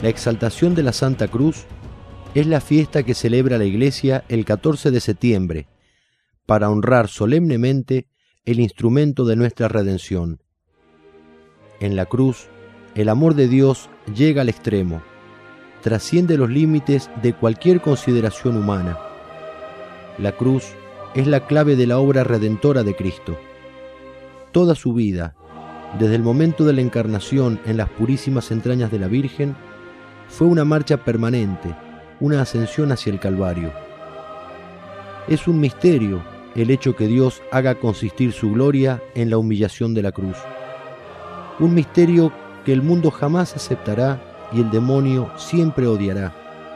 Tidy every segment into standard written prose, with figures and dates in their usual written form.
La exaltación de la Santa Cruz es la fiesta que celebra la Iglesia el 14 de septiembre para honrar solemnemente el instrumento de nuestra redención. En la cruz, el amor de Dios llega al extremo, trasciende los límites de cualquier consideración humana. La cruz es la clave de la obra redentora de Cristo. Toda su vida, desde el momento de la encarnación en las purísimas entrañas de la Virgen, fue una marcha permanente, una ascensión hacia el Calvario. Es un misterio el hecho que Dios haga consistir su gloria en la humillación de la cruz. Un misterio que el mundo jamás aceptará y el demonio siempre odiará.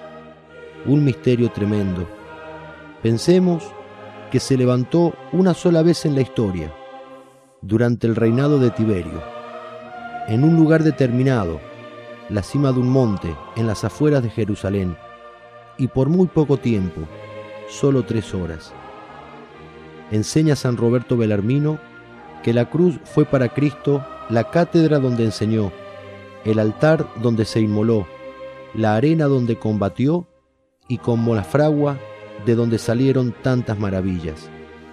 Un misterio tremendo. Pensemos que se levantó una sola vez en la historia, durante el reinado de Tiberio, en un lugar determinado, la cima de un monte en las afueras de Jerusalén, y por muy poco tiempo, solo 3 horas. Enseña San Roberto Bellarmino que la cruz fue para Cristo la cátedra donde enseñó, el altar donde se inmoló, la arena donde combatió y como la fragua de donde salieron tantas maravillas.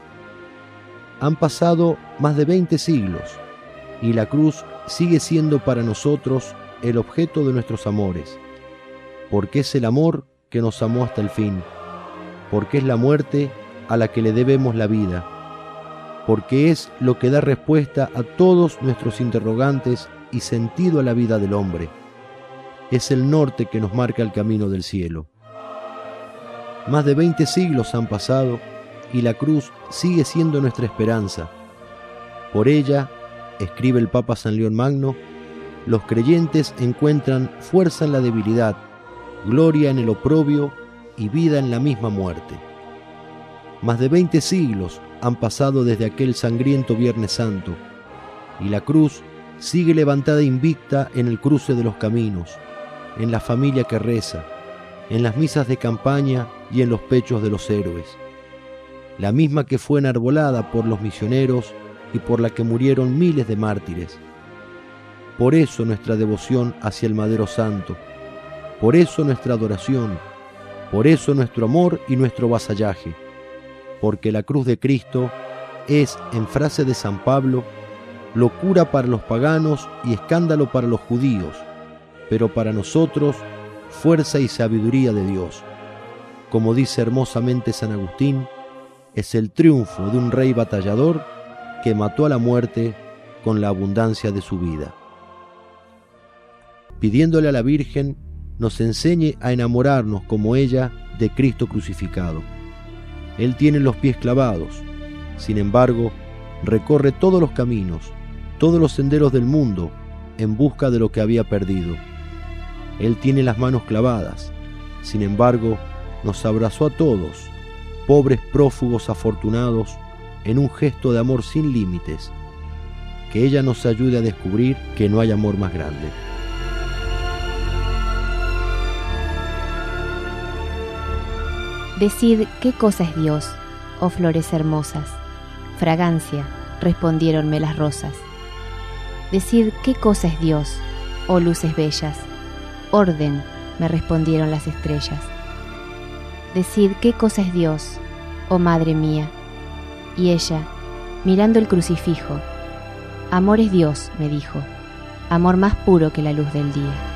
Han pasado más de 20 siglos y la cruz sigue siendo para nosotros el objeto de nuestros amores, porque es el amor que nos amó hasta el fin, porque es la muerte a la que le debemos la vida, porque es lo que da respuesta a todos nuestros interrogantes y sentido a la vida del hombre. Es el norte que nos marca el camino del cielo. Más de 20 siglos han pasado y la cruz sigue siendo nuestra esperanza. Por ella, escribe el Papa San León Magno, los creyentes encuentran fuerza en la debilidad, gloria en el oprobio y vida en la misma muerte. Más de 20 siglos han pasado desde aquel sangriento Viernes Santo y la cruz sigue levantada invicta en el cruce de los caminos, en la familia que reza, en las misas de campaña y en los pechos de los héroes. La misma que fue enarbolada por los misioneros y por la que murieron miles de mártires. Por eso nuestra devoción hacia el Madero Santo, por eso nuestra adoración, por eso nuestro amor y nuestro vasallaje, porque la cruz de Cristo es, en frase de San Pablo, locura para los paganos y escándalo para los judíos, pero para nosotros fuerza y sabiduría de Dios. Como dice hermosamente San Agustín, es el triunfo de un rey batallador que mató a la muerte con la abundancia de su vida. Pidiéndole a la Virgen nos enseñe a enamorarnos como ella de Cristo crucificado. Él tiene los pies clavados, sin embargo, recorre todos los caminos, todos los senderos del mundo en busca de lo que había perdido. Él tiene las manos clavadas, sin embargo, nos abrazó a todos, pobres prófugos afortunados, en un gesto de amor sin límites. Que ella nos ayude a descubrir que no hay amor más grande. Decid qué cosa es Dios, oh flores hermosas. Fragancia, respondiéronme las rosas. Decid qué cosa es Dios, oh luces bellas. Orden, me respondieron las estrellas. Decid qué cosa es Dios, oh madre mía. Y ella, mirando el crucifijo, amor es Dios, me dijo, amor más puro que la luz del día.